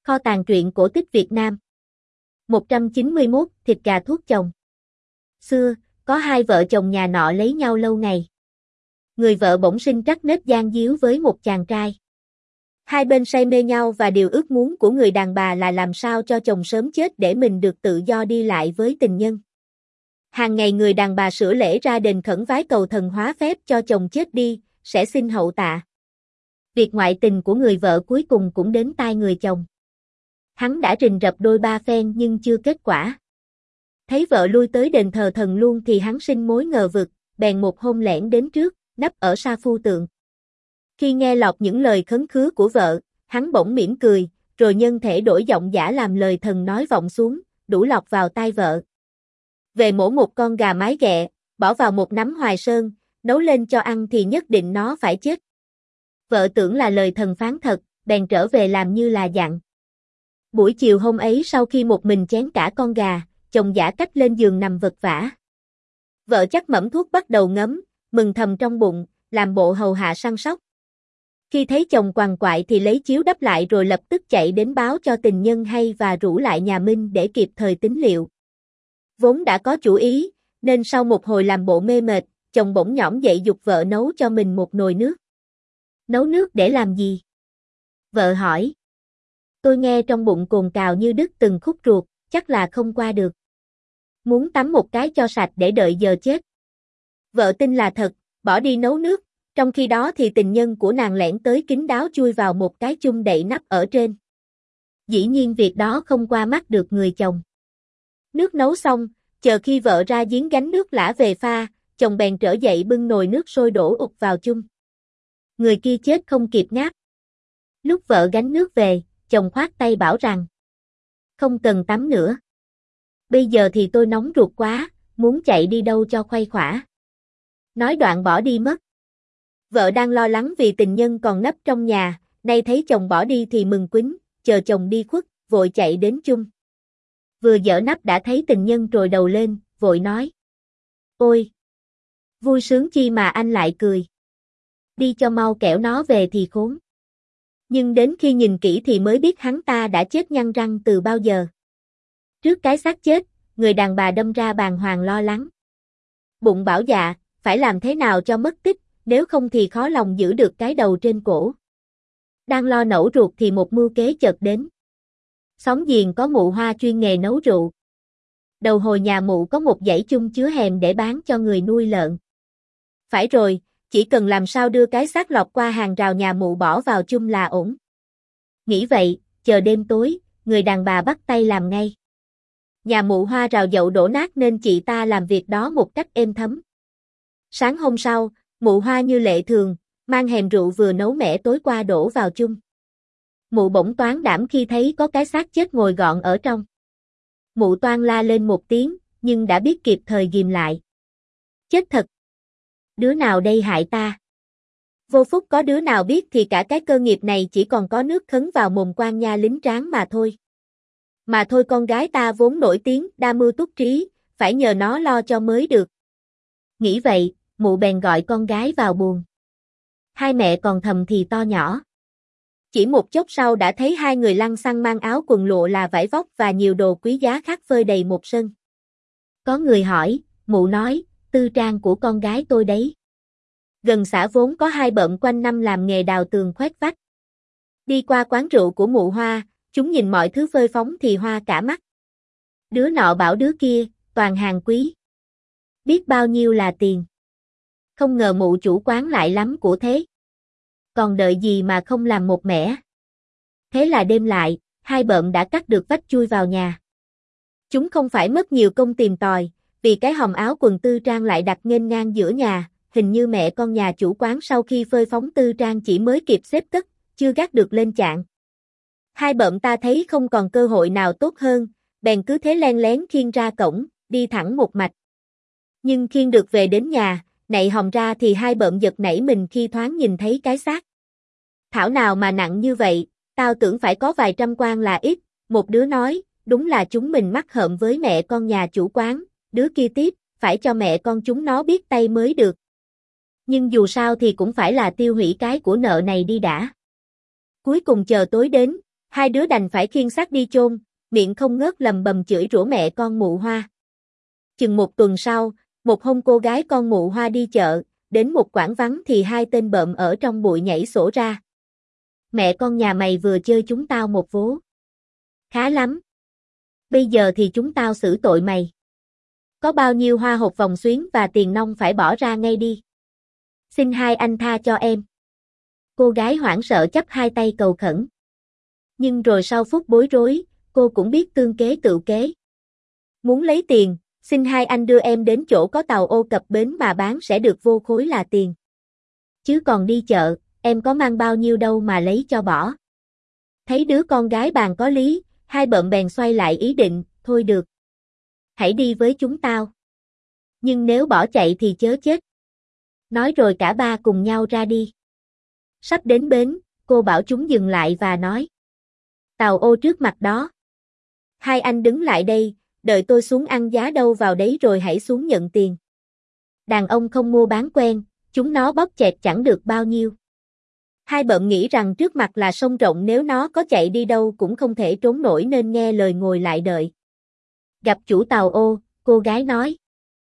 Kho tàng truyện cổ tích Việt Nam. 191, thịt gà thuốc chồng. Xưa, có hai vợ chồng nhà nọ lấy nhau lâu ngày. Người vợ bỗng sinh trắc nết gian díu với một chàng trai. Hai bên say mê nhau và điều ước muốn của người đàn bà là làm sao cho chồng sớm chết để mình được tự do đi lại với tình nhân. Hàng ngày người đàn bà sửa lễ ra đền khẩn vái cầu thần hóa phép cho chồng chết đi, sẽ xin hậu tạ. Việc ngoại tình của người vợ cuối cùng cũng đến tai người chồng. Hắn đã rình rập đôi ba phen nhưng chưa kết quả. Thấy vợ lui tới đền thờ thần luôn thì hắn sinh mối ngờ vực, bèn một hôm lẻn đến trước, nấp ở sa phu tượng. Khi nghe lọt những lời khấn khứa của vợ, hắn bỗng mỉm cười, rồi nhân thể đổi giọng giả làm lời thần nói vọng xuống, đủ lọt vào tai vợ. Về mổ một con gà mái ghẹ, bỏ vào một nắm hoài sơn, nấu lên cho ăn thì nhất định nó phải chết. Vợ tưởng là lời thần phán thật, bèn trở về làm như là dặn. Buổi chiều hôm ấy sau khi một mình chén cả con gà, chồng giả cách lên giường nằm vật vã. Vợ chắc mẩm thuốc bắt đầu ngấm, mừng thầm trong bụng, làm bộ hầu hạ săn sóc. Khi thấy chồng quằn quại thì lấy chiếu đắp lại rồi lập tức chạy đến báo cho tình nhân hay và rủ lại nhà Minh để kịp thời tính liệu. Vốn đã có chủ ý, nên sau một hồi làm bộ mê mệt, chồng bỗng nhõm dậy giục vợ nấu cho mình một nồi nước. Nấu nước để làm gì? Vợ hỏi. Tôi nghe trong bụng cồn cào như đứt từng khúc ruột, chắc là không qua được. Muốn tắm một cái cho sạch để đợi giờ chết. Vợ tin là thật, bỏ đi nấu nước, trong khi đó thì tình nhân của nàng lẻn tới kín đáo chui vào một cái chung đậy nắp ở trên. Dĩ nhiên việc đó không qua mắt được người chồng. Nước nấu xong, chờ khi vợ ra giếng gánh nước lã về pha, chồng bèn trở dậy bưng nồi nước sôi đổ ụt vào chung. Người kia chết không kịp ngáp. Lúc vợ gánh nước về, chồng khoát tay bảo rằng không cần tắm nữa. Bây giờ thì tôi nóng ruột quá, muốn chạy đi đâu cho khuây khỏa. Nói đoạn bỏ đi mất. Vợ đang lo lắng vì tình nhân còn nấp trong nhà, nay thấy chồng bỏ đi thì mừng quýnh, chờ chồng đi khuất, vội chạy đến chung. Vừa dỡ nắp đã thấy tình nhân trồi đầu lên, vội nói. Ôi! Vui sướng chi mà anh lại cười. Đi cho mau kẻo nó về thì khốn. Nhưng đến khi nhìn kỹ thì mới biết hắn ta đã chết nhăn răng từ bao giờ. Trước cái xác chết, người đàn bà đâm ra bàng hoàng lo lắng. Bụng bảo dạ, phải làm thế nào cho mất tích, nếu không thì khó lòng giữ được cái đầu trên cổ. Đang lo nẫu ruột thì một mưu kế chợt đến. Xóm giềng có mụ Hoa chuyên nghề nấu rượu. Đầu hồi nhà mụ có một dãy chung chứa hèm để bán cho người nuôi lợn. Phải rồi, chỉ cần làm sao đưa cái xác lọt qua hàng rào nhà mụ bỏ vào chung là ổn. Nghĩ vậy, chờ đêm tối, người đàn bà bắt tay làm ngay. Nhà mụ Hoa rào dậu đổ nát nên chị ta làm việc đó một cách êm thấm. Sáng hôm sau, mụ Hoa như lệ thường, mang hèm rượu vừa nấu mẻ tối qua đổ vào chung. Mụ bỗng toán đảm khi thấy có cái xác chết ngồi gọn ở trong. Mụ toan la lên một tiếng, nhưng đã biết kịp thời ghìm lại. Chết thật! Đứa nào đây hại ta? Vô phúc có đứa nào biết thì cả cái cơ nghiệp này chỉ còn có nước khấn vào mồm quan nha lính tráng mà thôi. Mà thôi con gái ta vốn nổi tiếng, đa mưu túc trí, phải nhờ nó lo cho mới được. Nghĩ vậy, mụ bèn gọi con gái vào buồng. Hai mẹ còn thầm thì to nhỏ. Chỉ một chốc sau đã thấy hai người lăng xăng mang áo quần lụa là vải vóc và nhiều đồ quý giá khác phơi đầy một sân. Có người hỏi, mụ nói, tư trang của con gái tôi đấy. Gần xã vốn có hai bợm quanh năm làm nghề đào tường khoét vách. Đi qua quán rượu của mụ Hoa, chúng nhìn mọi thứ phơi phóng thì hoa cả mắt. Đứa nọ bảo đứa kia, toàn hàng quý. Biết bao nhiêu là tiền. Không ngờ mụ chủ quán lại lắm của thế. Còn đợi gì mà không làm một mẻ. Thế là đêm lại, hai bợm đã cắt được vách chui vào nhà. Chúng không phải mất nhiều công tìm tòi, vì cái hòm áo quần tư trang lại đặt nghênh ngang giữa nhà, hình như mẹ con nhà chủ quán sau khi phơi phóng tư trang chỉ mới kịp xếp cất, chưa gác được lên chạn. Hai bợm ta thấy không còn cơ hội nào tốt hơn, bèn cứ thế len lén khiêng ra cổng, đi thẳng một mạch. Nhưng khiêng được về đến nhà, nạy hòm ra thì hai bợm giật nảy mình khi thoáng nhìn thấy cái xác. Thảo nào mà nặng như vậy, tao tưởng phải có vài trăm quan là ít, một đứa nói, đúng là chúng mình mắc hợm với mẹ con nhà chủ quán, đứa kia tiếp, phải cho mẹ con chúng nó biết tay mới được. Nhưng dù sao thì cũng phải là tiêu hủy cái của nợ này đi đã. Cuối cùng chờ tối đến, Hai đứa đành phải khiêng xác đi chôn, miệng không ngớt lầm bầm chửi rủa mẹ con Mụ Hoa. Chừng một tuần sau, một hôm cô gái con Mụ Hoa đi chợ, đến một quảng vắng thì hai tên bợm ở trong bụi nhảy sổ ra. Mẹ con nhà mày vừa chơi chúng tao một vố. Khá lắm. Bây giờ thì chúng tao xử tội mày. Có bao nhiêu hoa hột vòng xuyến và tiền nong phải bỏ ra ngay đi. Xin hai anh tha cho em. Cô gái hoảng sợ chắp hai tay cầu khẩn. Nhưng rồi sau phút bối rối, cô cũng biết tương kế tự kế. Muốn lấy tiền, xin hai anh đưa em đến chỗ có tàu ô cập bến mà bán sẽ được vô khối là tiền. Chứ còn đi chợ, em có mang bao nhiêu đâu mà lấy cho bỏ. Thấy đứa con gái bàn có lý, hai bợm bèn xoay lại ý định, thôi được. Hãy đi với chúng tao. Nhưng nếu bỏ chạy thì chớ chết. Nói rồi cả ba cùng nhau ra đi. Sắp đến bến, cô bảo chúng dừng lại và nói. Tàu ô trước mặt đó. Hai anh đứng lại đây, đợi tôi xuống ăn giá đâu vào đấy rồi hãy xuống nhận tiền. Đàn ông không mua bán quen, chúng nó bóp chẹt chẳng được bao nhiêu. Hai bợm nghĩ rằng trước mặt là sông rộng nếu nó có chạy đi đâu cũng không thể trốn nổi nên nghe lời ngồi lại đợi. Gặp chủ tàu ô, cô gái nói.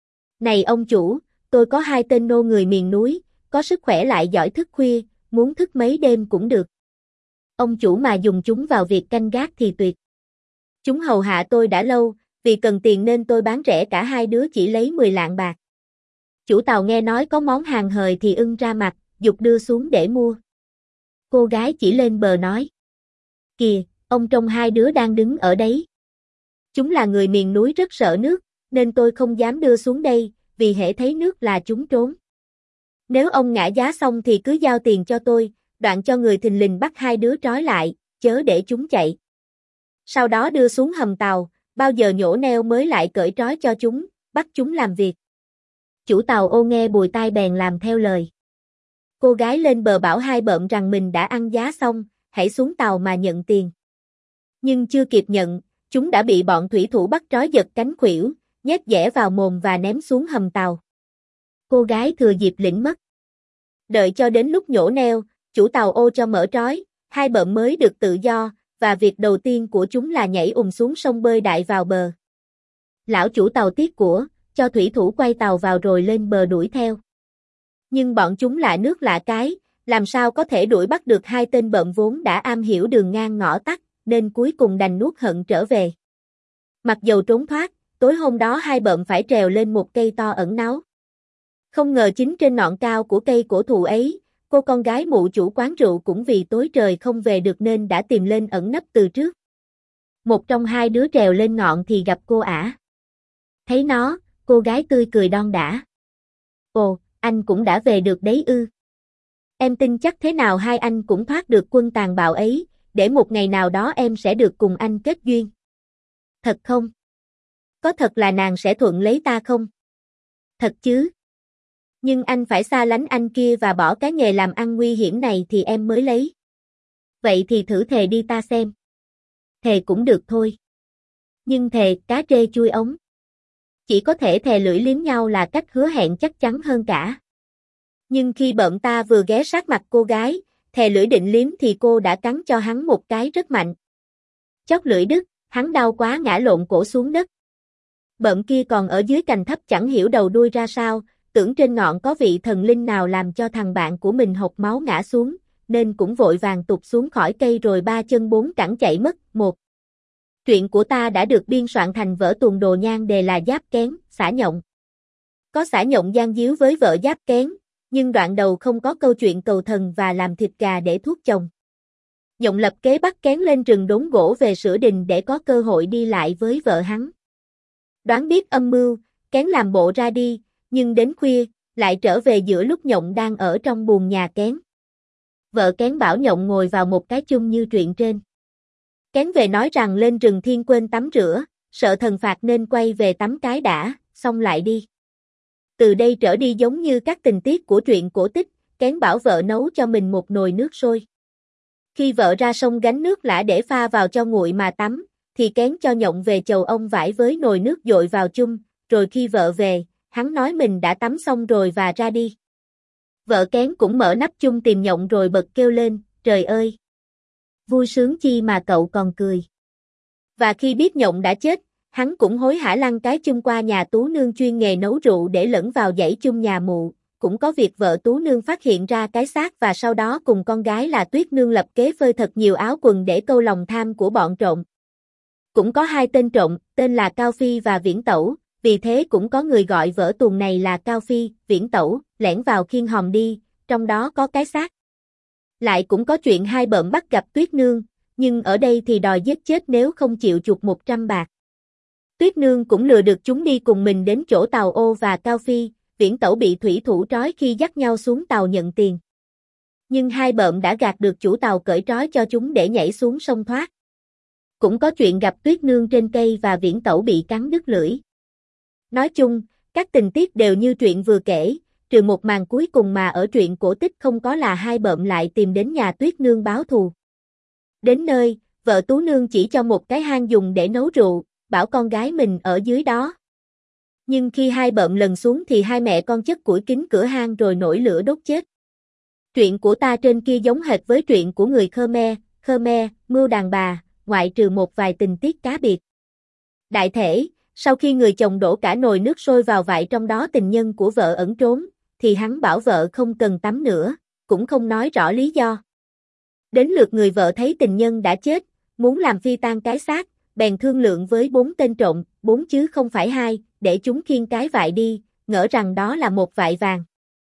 Này ông chủ, tôi có hai tên nô người miền núi, có sức khỏe lại giỏi thức khuya, muốn thức mấy đêm cũng được. Ông chủ mà dùng chúng vào việc canh gác thì tuyệt. Chúng hầu hạ tôi đã lâu, vì cần tiền nên tôi bán rẻ cả hai đứa chỉ lấy 10 lạng bạc. Chủ tàu nghe nói có món hàng hời thì ưng ra mặt, giục đưa xuống để mua. Cô gái chỉ lên bờ nói. Kìa, ông trông hai đứa đang đứng ở đấy. Chúng là người miền núi rất sợ nước, nên tôi không dám đưa xuống đây, vì hễ thấy nước là chúng trốn. Nếu ông ngã giá xong thì cứ giao tiền cho tôi, đoạn cho người thình lình bắt hai đứa trói lại, chớ để chúng chạy. Sau đó đưa xuống hầm tàu, bao giờ nhổ neo mới lại cởi trói cho chúng, bắt chúng làm việc. Chủ tàu ô nghe bùi tai bèn làm theo lời. Cô gái lên bờ bảo hai bợm rằng mình đã ăn giá xong, hãy xuống tàu mà nhận tiền. Nhưng chưa kịp nhận, chúng đã bị bọn thủy thủ bắt trói giật cánh khuỷu, nhét dẻ vào mồm và ném xuống hầm tàu. Cô gái thừa dịp lĩnh mất. Đợi cho đến lúc nhổ neo, chủ tàu ô cho mở trói, hai bợm mới được tự do, và việc đầu tiên của chúng là nhảy xuống sông bơi đại vào bờ. Lão chủ tàu tiếc của, cho thủy thủ quay tàu vào rồi lên bờ đuổi theo. Nhưng bọn chúng lạ nước lạ cái, làm sao có thể đuổi bắt được hai tên bợm vốn đã am hiểu đường ngang ngõ tắt, nên cuối cùng đành nuốt hận trở về. Mặc dầu trốn thoát, tối hôm đó hai bợm phải trèo lên một cây to ẩn náu. Không ngờ chính trên ngọn cao của cây cổ thụ ấy, cô con gái mụ chủ quán rượu cũng vì tối trời không về được nên đã tìm lên ẩn nấp từ trước. Một trong hai đứa trèo lên ngọn thì gặp cô ả. Thấy nó, cô gái tươi cười đon đả. Ồ, anh cũng đã về được đấy ư. Em tin chắc thế nào hai anh cũng thoát được quân tàn bạo ấy, để một ngày nào đó em sẽ được cùng anh kết duyên. Thật không? Có thật là nàng sẽ thuận lấy ta không? Thật chứ. Nhưng anh phải xa lánh anh kia và bỏ cái nghề làm ăn nguy hiểm này thì em mới lấy. Vậy thì thử thề đi ta xem. Thề cũng được thôi. Nhưng thề cá trê chui ống. Chỉ có thể thè lưỡi liếm nhau là cách hứa hẹn chắc chắn hơn cả. Nhưng khi bợm ta vừa ghé sát mặt cô gái, thè lưỡi định liếm thì cô đã cắn cho hắn một cái rất mạnh. Chót lưỡi đứt, hắn đau quá ngã lộn cổ xuống đất. Bợm kia còn ở dưới cành thấp chẳng hiểu đầu đuôi ra sao, tưởng trên ngọn có vị thần linh nào làm cho thằng bạn của mình hộc máu ngã xuống, nên cũng vội vàng tụt xuống khỏi cây rồi ba chân bốn cẳng chạy mất. Một Truyện của ta đã được biên soạn thành vở tuồng đồ nhan đề là Giáp Kén, Xả Nhộng. Có xả nhộng gian díu với vợ Giáp Kén, nhưng đoạn đầu không có câu chuyện cầu thần và làm thịt gà để thuốc chồng. Nhộng lập kế bắt Kén lên rừng đốn gỗ về sửa đình để có cơ hội đi lại với vợ hắn. Đoán biết âm mưu, Kén làm bộ ra đi, nhưng đến khuya, lại trở về giữa lúc Nhộng đang ở trong buồng nhà Kén. Vợ Kén bảo Nhộng ngồi vào một cái chung như truyện trên. Kén về nói rằng lên rừng thiên quên tắm rửa, sợ thần phạt nên quay về tắm cái đã, xong lại đi. Từ đây trở đi giống như các tình tiết của truyện cổ tích, Kén bảo vợ nấu cho mình một nồi nước sôi. Khi vợ ra sông gánh nước lã để pha vào cho nguội mà tắm, thì Kén cho Nhộng về chầu ông vải với nồi nước dội vào chung, rồi khi vợ về, hắn nói mình đã tắm xong rồi và ra đi. Vợ Kén cũng mở nắp chung tìm Nhộng rồi bật kêu lên, trời ơi! Vui sướng chi mà cậu còn cười. Và khi biết nhộng đã chết, hắn cũng hối hả lăn cái chung qua nhà Tú Nương chuyên nghề nấu rượu để lẫn vào dãy chung nhà mụ. Cũng có việc vợ Tú Nương phát hiện ra cái xác và sau đó cùng con gái là Tuyết Nương lập kế phơi thật nhiều áo quần để câu lòng tham của bọn trộm. Cũng có hai tên trộm, tên là Cao Phi và Viễn Tẩu, vì thế cũng có người gọi vở tuồng này là Cao Phi, Viễn Tẩu, lẻn vào khiên hòm đi, trong đó có cái xác. Lại cũng có chuyện hai bợm bắt gặp Tuyết Nương, nhưng ở đây thì đòi giết chết nếu không chịu chuộc 100 bạc. Tuyết Nương cũng lừa được chúng đi cùng mình đến chỗ Tàu Ô và Cao Phi, Viễn Tẩu bị thủy thủ trói khi dắt nhau xuống tàu nhận tiền. Nhưng hai bợm đã gạt được chủ tàu cởi trói cho chúng để nhảy xuống sông thoát. Cũng có chuyện gặp Tuyết Nương trên cây và Viễn Tẩu bị cắn đứt lưỡi. Nói chung, các tình tiết đều như truyện vừa kể, trừ một màn cuối cùng mà ở truyện cổ tích không có là hai bợm lại tìm đến nhà Tuyết Nương báo thù. Đến nơi, vợ Tú Nương chỉ cho một cái hang dùng để nấu rượu, bảo con gái mình ở dưới đó. Nhưng khi hai bợm lần xuống thì hai mẹ con chất củi kín cửa hang rồi nổi lửa đốt chết. Truyện của ta trên kia giống hệt với truyện của người Khmer, mưu đàn bà, ngoại trừ một vài tình tiết cá biệt. Đại thể, sau khi người chồng đổ cả nồi nước sôi vào vại trong đó tình nhân của vợ ẩn trốn, thì hắn bảo vợ không cần tắm nữa, cũng không nói rõ lý do. Đến lượt người vợ thấy tình nhân đã chết, muốn làm phi tang cái xác, bèn thương lượng với 4 tên trộm, 4 chứ không phải 2, để chúng khiêng cái vại đi, ngỡ rằng đó là một vại vàng.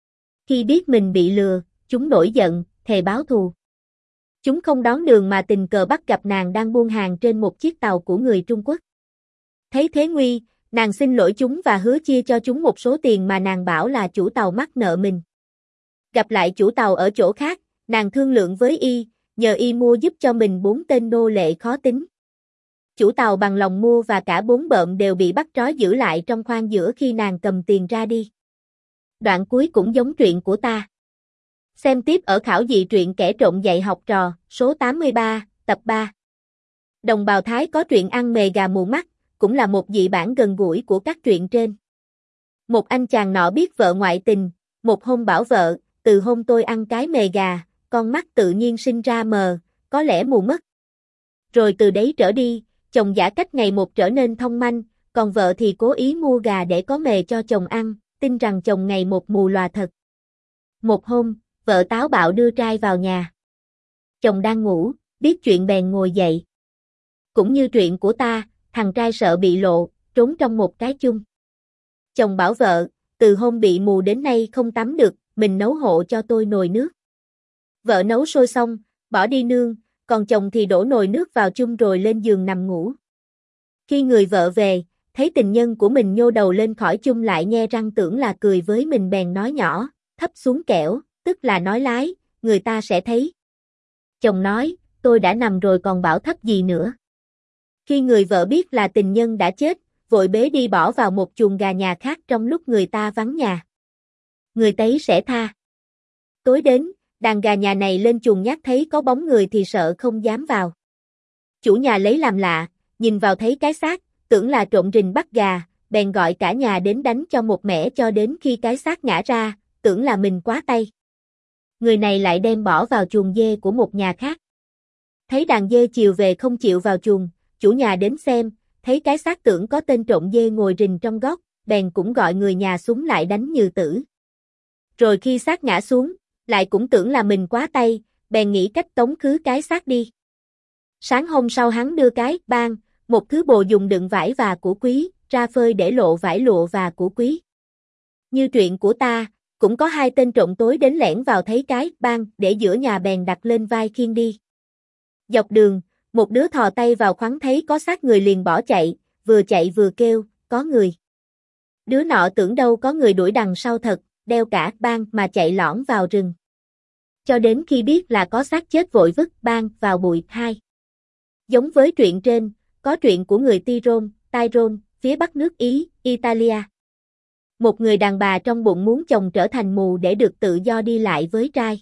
Khi biết mình bị lừa, chúng nổi giận, thề báo thù. Chúng không đón đường mà tình cờ bắt gặp nàng đang buôn hàng trên một chiếc tàu của người Trung Quốc. Thấy thế nguy, nàng xin lỗi chúng và hứa chia cho chúng một số tiền mà nàng bảo là chủ tàu mắc nợ mình. Gặp lại chủ tàu ở chỗ khác, nàng thương lượng với y, nhờ y mua giúp cho mình 4 tên nô lệ khó tính. Chủ tàu bằng lòng mua và cả 4 bợm đều bị bắt trói giữ lại trong khoang giữa khi nàng cầm tiền ra đi. Đoạn cuối cũng giống truyện của ta. Xem tiếp ở khảo dị truyện kẻ trộm dạy học trò, số 83, tập 3. Đồng bào Thái có truyện ăn mề gà mù mắt, cũng là một dị bản gần gũi của các truyện trên. Một anh chàng nọ biết vợ ngoại tình, một hôm bảo vợ, từ hôm tôi ăn cái mề gà, con mắt tự nhiên sinh ra mờ, có lẽ mù mất. Rồi từ đấy trở đi, chồng giả cách ngày một trở nên thông manh, còn vợ thì cố ý mua gà để có mề cho chồng ăn, tin rằng chồng ngày một mù lòa thật. Một hôm, vợ táo bạo đưa trai vào nhà. Chồng đang ngủ, biết chuyện bèn ngồi dậy. Cũng như truyện của ta, thằng trai sợ bị lộ, trốn trong một cái chung. Chồng bảo vợ, từ hôm bị mù đến nay không tắm được, mình nấu hộ cho tôi nồi nước. Vợ nấu sôi xong, bỏ đi nương, còn chồng thì đổ nồi nước vào chung rồi lên giường nằm ngủ. Khi người vợ về, thấy tình nhân của mình nhô đầu lên khỏi chung lại nhe răng tưởng là cười với mình bèn nói nhỏ, thấp xuống kẻo, tức là nói lái, người ta sẽ thấy. Chồng nói, tôi đã nằm rồi còn bảo thấp gì nữa. Khi người vợ biết là tình nhân đã chết, vội bế đi bỏ vào một chuồng gà nhà khác trong lúc người ta vắng nhà. Người tấy sẽ tha. Tối đến, đàn gà nhà này lên chuồng nhát thấy có bóng người thì sợ không dám vào. Chủ nhà lấy làm lạ, nhìn vào thấy cái xác, tưởng là trộm rình bắt gà, bèn gọi cả nhà đến đánh cho một mẻ cho đến khi cái xác ngã ra, tưởng là mình quá tay. Người này lại đem bỏ vào chuồng dê của một nhà khác. Thấy đàn dê chiều về không chịu vào chuồng, chủ nhà đến xem, thấy cái xác tưởng có tên trộm dê ngồi rình trong góc, bèn cũng gọi người nhà súng lại đánh như tử. Rồi khi xác ngã xuống, lại cũng tưởng là mình quá tay, bèn nghĩ cách tống khứ cái xác đi. Sáng hôm sau hắn đưa cái bang, một thứ bồ dùng đựng vải và củ quý, ra phơi để lộ vải lụa và củ quý. Như truyện của ta, cũng có hai tên trộm tối đến lẻn vào thấy cái bang để giữa nhà bèn đặt lên vai khiêng đi. Dọc đường, một đứa thò tay vào khoắn thấy có xác người liền bỏ chạy vừa kêu, có người. Đứa nọ tưởng đâu có người đuổi đằng sau thật, đeo cả bang mà chạy lõn vào rừng. Cho đến khi biết là có xác chết vội vứt bang vào bụi. 2. Giống với truyện trên, có truyện của người Tyrone, phía bắc nước Ý, Italia. Một người đàn bà trong bụng muốn chồng trở thành mù để được tự do đi lại với trai.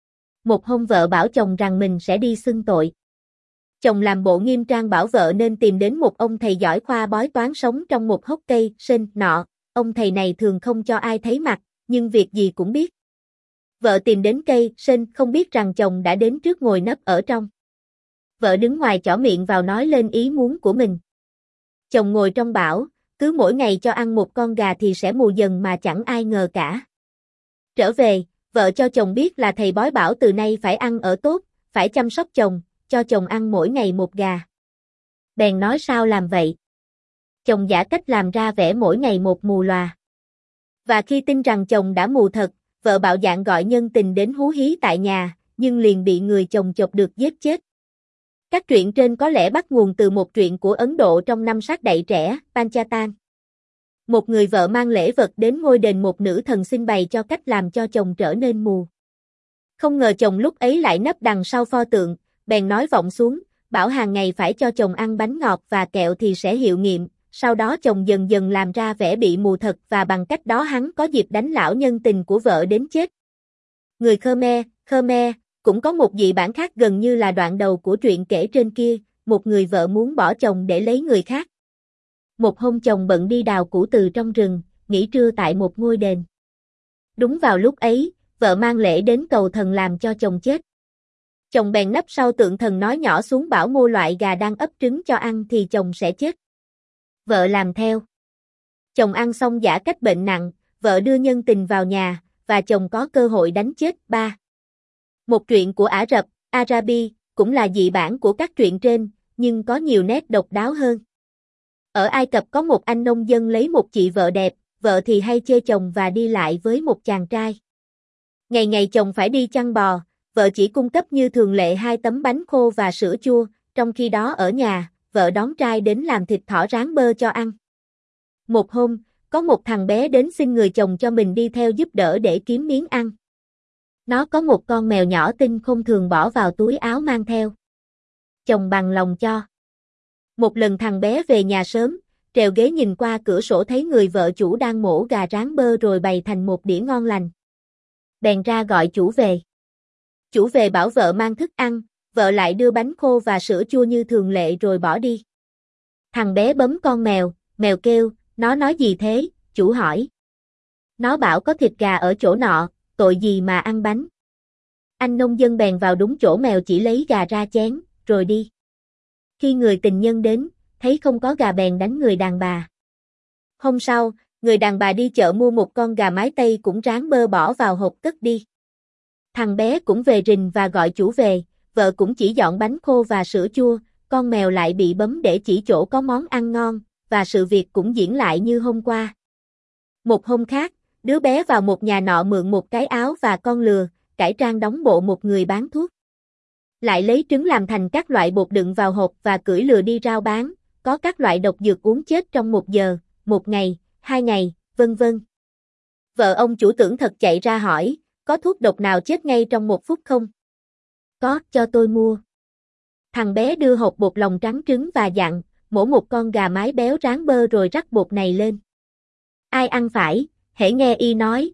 Một hôm vợ bảo chồng rằng mình sẽ đi xưng tội. Chồng làm bộ nghiêm trang bảo vợ nên tìm đến một ông thầy giỏi khoa bói toán sống trong một hốc cây sên nọ. Ông thầy này thường không cho ai thấy mặt, nhưng việc gì cũng biết. Vợ tìm đến cây sên không biết rằng chồng đã đến trước ngồi nấp ở trong. Vợ đứng ngoài chỏ miệng vào nói lên ý muốn của mình. Chồng ngồi trong bảo, cứ mỗi ngày cho ăn một con gà thì sẽ mù dần mà chẳng ai ngờ cả. Trở về, vợ cho chồng biết là thầy bói bảo từ nay phải ăn ở tốt, phải chăm sóc chồng, cho chồng ăn mỗi ngày một gà. Bèn nói sao làm vậy? Chồng giả cách làm ra vẻ mỗi ngày một mù lòa. Và khi tin rằng chồng đã mù thật, vợ bạo dạn gọi nhân tình đến hú hí tại nhà, nhưng liền bị người chồng chọc được giết chết. Các truyện trên có lẽ bắt nguồn từ một truyện của Ấn Độ trong năm sát đậy trẻ, Panchatan. Một người vợ mang lễ vật đến ngôi đền một nữ thần xin bày cho cách làm cho chồng trở nên mù. Không ngờ chồng lúc ấy lại nấp đằng sau pho tượng, bèn nói vọng xuống, bảo hàng ngày phải cho chồng ăn bánh ngọt và kẹo thì sẽ hiệu nghiệm. Sau đó chồng dần dần làm ra vẻ bị mù thật và bằng cách đó hắn có dịp đánh lão nhân tình của vợ đến chết. Người Khmer, cũng có một dị bản khác gần như là đoạn đầu của truyện kể trên kia, một người vợ muốn bỏ chồng để lấy người khác. Một hôm chồng bận đi đào củ từ trong rừng, nghỉ trưa tại một ngôi đền. Đúng vào lúc ấy, vợ mang lễ đến cầu thần làm cho chồng chết. Chồng bèn nấp sau tượng thần nói nhỏ xuống bảo mua loại gà đang ấp trứng cho ăn thì chồng sẽ chết. Vợ làm theo. Chồng ăn xong giả cách bệnh nặng, vợ đưa nhân tình vào nhà, và chồng có cơ hội đánh chết ba. Một truyện của Ả Rập, Arabi, cũng là dị bản của các truyện trên, nhưng có nhiều nét độc đáo hơn. Ở Ai Cập có một anh nông dân lấy một chị vợ đẹp, vợ thì hay chê chồng và đi lại với một chàng trai. Ngày ngày chồng phải đi chăn bò, vợ chỉ cung cấp như thường lệ 2 tấm bánh khô và sữa chua, trong khi đó ở nhà, vợ đón trai đến làm thịt thỏ rán bơ cho ăn. Một hôm, có một thằng bé đến xin người chồng cho mình đi theo giúp đỡ để kiếm miếng ăn. Nó có một con mèo nhỏ tinh không thường bỏ vào túi áo mang theo. Chồng bằng lòng cho. Một lần thằng bé về nhà sớm, trèo ghế nhìn qua cửa sổ thấy người vợ chủ đang mổ gà rán bơ rồi bày thành một đĩa ngon lành. Bèn ra gọi chủ về. Chủ về bảo vợ mang thức ăn, vợ lại đưa bánh khô và sữa chua như thường lệ rồi bỏ đi. Thằng bé bấm con mèo, mèo kêu, nó nói gì thế, chủ hỏi. Nó bảo có thịt gà ở chỗ nọ, tội gì mà ăn bánh. Anh nông dân bèn vào đúng chỗ mèo chỉ lấy gà ra chén, rồi đi. Khi người tình nhân đến, thấy không có gà bèn đánh người đàn bà. Hôm sau, người đàn bà đi chợ mua một con gà mái Tây cũng rán bơ bỏ vào hộp cất đi. Thằng bé cũng về rình và gọi chủ về, vợ cũng chỉ dọn bánh khô và sữa chua, con mèo lại bị bấm để chỉ chỗ có món ăn ngon, và sự việc cũng diễn lại như hôm qua. Một hôm khác, đứa bé vào một nhà nọ mượn một cái áo và con lừa, cải trang đóng bộ một người bán thuốc. Lại lấy trứng làm thành các loại bột đựng vào hộp và cưỡi lừa đi rao bán, có các loại độc dược uống chết trong 1 giờ, 1 ngày, 2 ngày, vân vân. Vợ ông chủ tưởng thật chạy ra hỏi, có thuốc độc nào chết ngay trong 1 phút không? Có, cho tôi mua. Thằng bé đưa hộp bột lòng trắng trứng và dặn, mổ một con gà mái béo rán bơ rồi rắc bột này lên. Ai ăn phải, hễ nghe y nói,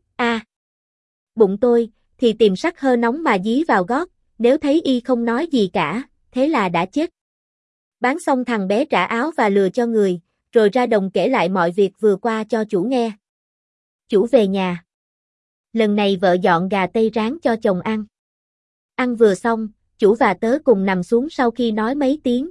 bụng tôi, thì tìm sắc hơ nóng mà dí vào gót, nếu thấy y không nói gì cả, thế là đã chết. Bán xong thằng bé trả áo và lừa cho người, rồi ra đồng kể lại mọi việc vừa qua cho chủ nghe. Chủ về nhà. Lần này vợ dọn gà tây rán cho chồng ăn. Ăn vừa xong, chủ và tớ cùng nằm xuống sau khi nói mấy tiếng,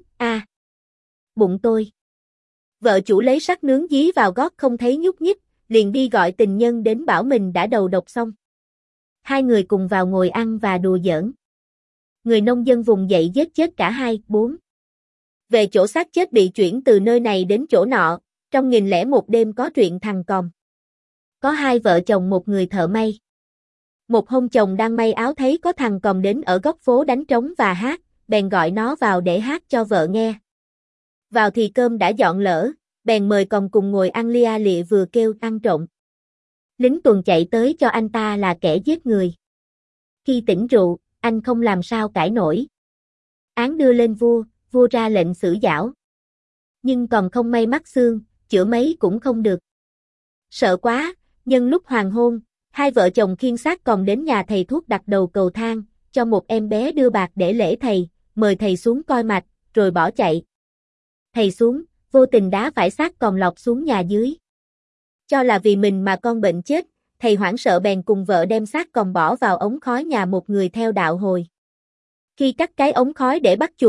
bụng tôi. Vợ chủ lấy sắt nướng dí vào gót không thấy nhúc nhích, liền đi gọi tình nhân đến bảo mình đã đầu độc xong. Hai người cùng vào ngồi ăn và đùa giỡn. Người nông dân vùng dậy giết chết cả hai, 4. Về chỗ xác chết bị chuyển từ nơi này đến chỗ nọ, trong 1001 đêm có truyện thằng còm. Có 2 vợ chồng một người thợ may. Một hôm chồng đang may áo thấy có thằng còm đến ở góc phố đánh trống và hát, bèn gọi nó vào để hát cho vợ nghe. Vào thì cơm đã dọn lỡ, bèn mời còm cùng ngồi ăn lia lịa vừa kêu ăn trộm. Lính tuần chạy tới cho anh ta là kẻ giết người. Khi tỉnh rượu, anh không làm sao cãi nổi. Án đưa lên vua, vua ra lệnh xử giảo. Nhưng còn không may mắc xương, chữa mấy cũng không được. Sợ quá, nhân lúc hoàng hôn, 2 vợ chồng khiêng xác còm đến nhà thầy thuốc đặt đầu cầu thang, cho một em bé đưa bạc để lễ thầy, mời thầy xuống coi mạch, rồi bỏ chạy. Thầy xuống, vô tình đá phải xác còm lọt xuống nhà dưới. Cho là vì mình mà con bệnh chết, thầy hoảng sợ bèn cùng vợ đem xác còm bỏ vào ống khói nhà một người theo đạo Hồi. Khi cắt cái ống khói để bắt chuột,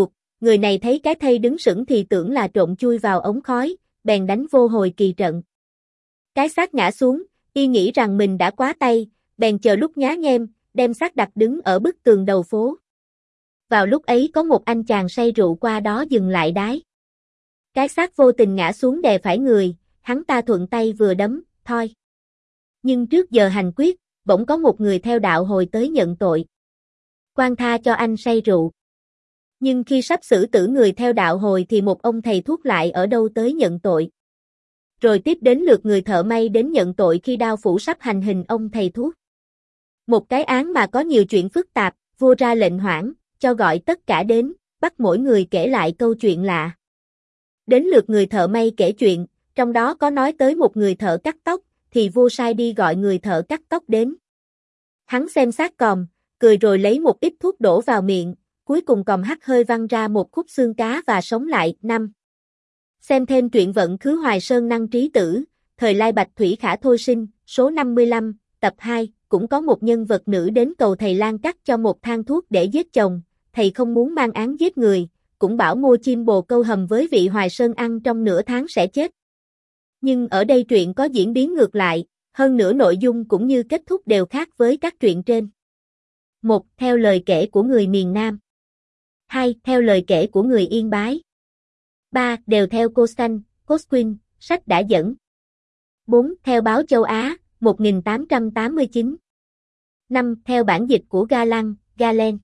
người này thấy cái thây đứng sững thì tưởng là trộn chui vào ống khói, bèn đánh vô hồi kỳ trận. Cái xác ngã xuống, y nghĩ rằng mình đã quá tay, bèn chờ lúc nhá nhem, đem xác đặt đứng ở bức tường đầu phố. Vào lúc ấy có một anh chàng say rượu qua đó dừng lại đái. Cái xác vô tình ngã xuống đè phải người, hắn ta thuận tay vừa đấm, thôi. Nhưng trước giờ hành quyết, bỗng có một người theo đạo hồi tới nhận tội. Quan tha cho anh say rượu. Nhưng khi sắp xử tử người theo đạo hồi thì một ông thầy thuốc lại ở đâu tới nhận tội. Rồi tiếp đến lượt người thợ may đến nhận tội khi đao phủ sắp hành hình ông thầy thuốc. Một cái án mà có nhiều chuyện phức tạp, vua ra lệnh hoãn, cho gọi tất cả đến, bắt mỗi người kể lại câu chuyện lạ. Đến lượt người thợ may kể chuyện, trong đó có nói tới một người thợ cắt tóc, thì vua sai đi gọi người thợ cắt tóc đến. Hắn xem xác còm, cười rồi lấy một ít thuốc đổ vào miệng, cuối cùng còm hắt hơi văng ra một khúc xương cá và sống lại. 5. Xem thêm truyện vận khứ Hoài Sơn năng trí tử, thời Lai Bạch Thủy Khả Thôi Sinh, số 55, tập 2, cũng có một nhân vật nữ đến cầu thầy lang cắt cho một thang thuốc để giết chồng, thầy không muốn mang án giết người, cũng bảo mua chim bồ câu hầm với vị Hoài Sơn ăn trong nửa tháng sẽ chết. Nhưng ở đây truyện có diễn biến ngược lại, hơn nữa nội dung cũng như kết thúc đều khác với các truyện trên. 1. Theo lời kể của người miền Nam. 2. Theo lời kể của người Yên Bái. 3. Đều theo Costan, Cosquin, sách đã dẫn. 4. Theo báo Châu Á, 1889. 5. Theo bản dịch của Ga Lăng, Galen.